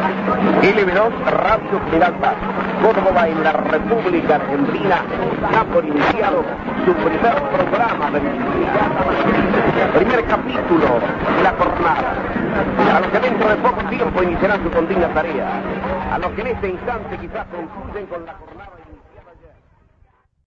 LB2 Radio General Paz, Córdoba en la República Argentina, ha por iniciado su primer programa del día. Primer capítulo de la jornada. A los que dentro de poco tiempo iniciarán su continua tarea. A los que en este instante quizás concluyen con la jornada.